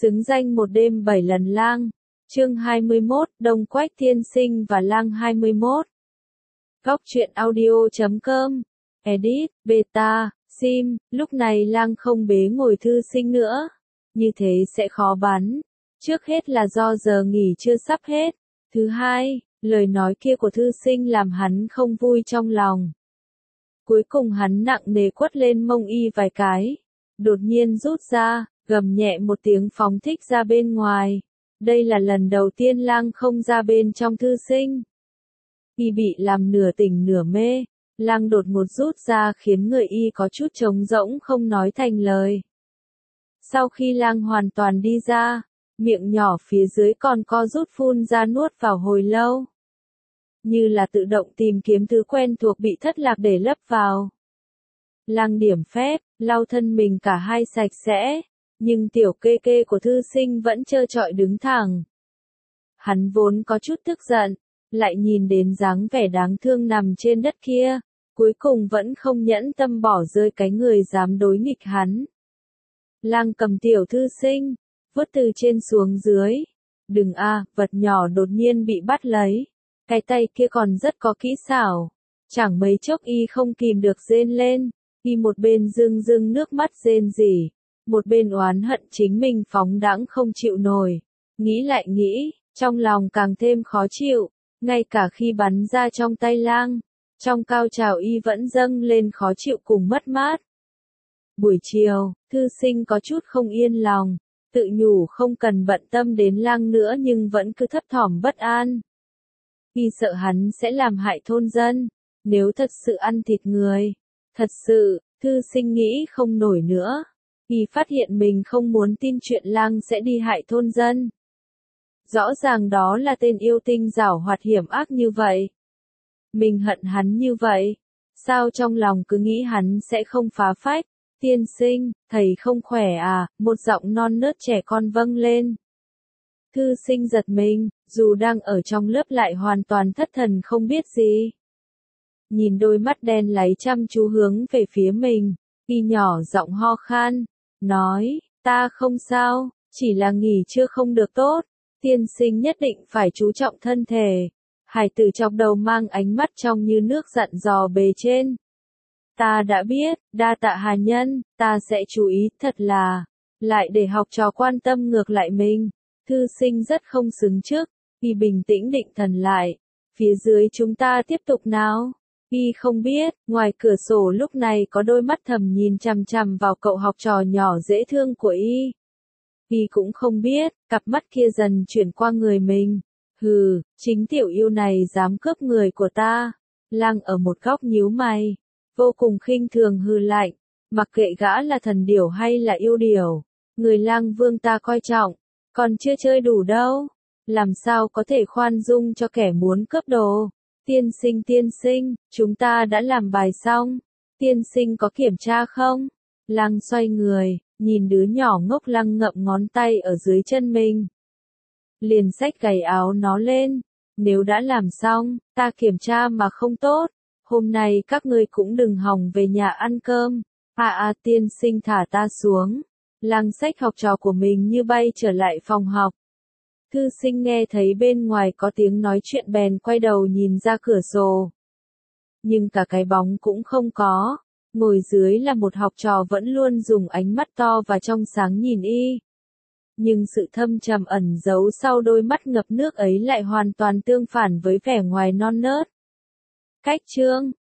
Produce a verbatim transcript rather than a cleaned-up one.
Xứng danh một đêm bảy lần lang. Chương hai mươi mốt, Đông Quách Tiên Sinh và Lang hai mươi mốt. Góc truyện audio chấm com. Edit, beta, sim, lúc này Lang không bế ngồi Thư Sinh nữa. Như thế sẽ khó bắn. Trước hết là do giờ nghỉ chưa sắp hết. Thứ hai, lời nói kia của Thư Sinh làm hắn không vui trong lòng. Cuối cùng hắn nặng nề quất lên mông y vài cái. Đột nhiên rút ra, gầm nhẹ một tiếng phóng thích ra bên ngoài. Đây là lần đầu tiên Lang không ra bên trong Thư Sinh. Y bị làm nửa tỉnh nửa mê, Lang đột ngột rút ra khiến người y có chút trống rỗng không nói thành lời. Sau khi Lang hoàn toàn đi ra, miệng nhỏ phía dưới còn co rút phun ra nuốt vào hồi lâu. Như là tự động tìm kiếm thứ quen thuộc bị thất lạc để lấp vào. Lang điểm phép, lau thân mình cả hai sạch sẽ, nhưng tiểu kê kê của Thư Sinh vẫn trơ trọi đứng thẳng. Hắn vốn có chút tức giận, lại nhìn đến dáng vẻ đáng thương nằm trên đất kia, cuối cùng vẫn không nhẫn tâm bỏ rơi cái người dám đối nghịch hắn. Lang cầm tiểu Thư Sinh, vuốt từ trên xuống dưới. Đừng a, vật nhỏ đột nhiên bị bắt lấy. Cái tay kia còn rất có kỹ xảo. Chẳng mấy chốc y không kìm được rên lên. Y một bên rưng rưng nước mắt rên rỉ, một bên oán hận chính mình phóng đãng không chịu nổi. Nghĩ lại nghĩ, trong lòng càng thêm khó chịu. Ngay cả khi bắn ra trong tay Lang, trong cao trào y vẫn dâng lên khó chịu cùng mất mát. Buổi chiều, Thư Sinh có chút không yên lòng, tự nhủ không cần bận tâm đến Lang nữa nhưng vẫn cứ thấp thỏm bất an. Y sợ hắn sẽ làm hại thôn dân, nếu thật sự ăn thịt người. Thật sự, Thư Sinh nghĩ không nổi nữa. Y phát hiện mình không muốn tin chuyện Lang sẽ đi hại thôn dân. Rõ ràng đó là tên yêu tinh giảo hoạt hiểm ác như vậy. Mình hận hắn như vậy. Sao trong lòng cứ nghĩ hắn sẽ không phá phách? Tiên sinh, thầy không khỏe à? Một giọng non nớt trẻ con vâng lên. Thư Sinh giật mình, dù đang ở trong lớp lại hoàn toàn thất thần không biết gì. Nhìn đôi mắt đen láy chăm chú hướng về phía mình, y nhỏ giọng ho khan, nói, ta không sao, chỉ là nghỉ trưa không được tốt. Tiên sinh nhất định phải chú trọng thân thể. Hải tử chọc đầu mang ánh mắt trong như nước dặn dò bề trên. Ta đã biết, đa tạ Hà Nhân, ta sẽ chú ý, thật là, lại để học trò quan tâm ngược lại mình. Thư Sinh rất không xứng trước, y bình tĩnh định thần lại. Phía dưới chúng ta tiếp tục nào. Y không biết, ngoài cửa sổ lúc này có đôi mắt thầm nhìn chằm chằm vào cậu học trò nhỏ dễ thương của y. Y cũng không biết, cặp mắt kia dần chuyển qua người mình. Hừ, chính tiểu yêu này dám cướp người của ta. Lang ở một góc nhíu mày, vô cùng khinh thường hừ lạnh, mặc kệ gã là thần điểu hay là yêu điểu, người Lang Vương ta coi trọng, còn chưa chơi đủ đâu, làm sao có thể khoan dung cho kẻ muốn cướp đồ. Tiên sinh tiên sinh, chúng ta đã làm bài xong, tiên sinh có kiểm tra không? Lang xoay người, nhìn đứa nhỏ ngốc lăng ngậm ngón tay ở dưới chân mình. Liền xách giày áo nó lên, nếu đã làm xong, ta kiểm tra mà không tốt, hôm nay các ngươi cũng đừng hòng về nhà ăn cơm. À à tiên sinh thả ta xuống. Lang xách học trò của mình như bay trở lại phòng học. Thư Sinh nghe thấy bên ngoài có tiếng nói chuyện bèn quay đầu nhìn ra cửa sổ. Nhưng cả cái bóng cũng không có. Ngồi dưới là một học trò vẫn luôn dùng ánh mắt to và trong sáng nhìn y. Nhưng sự thâm trầm ẩn giấu sau đôi mắt ngập nước ấy lại hoàn toàn tương phản với vẻ ngoài non nớt. Cách chương,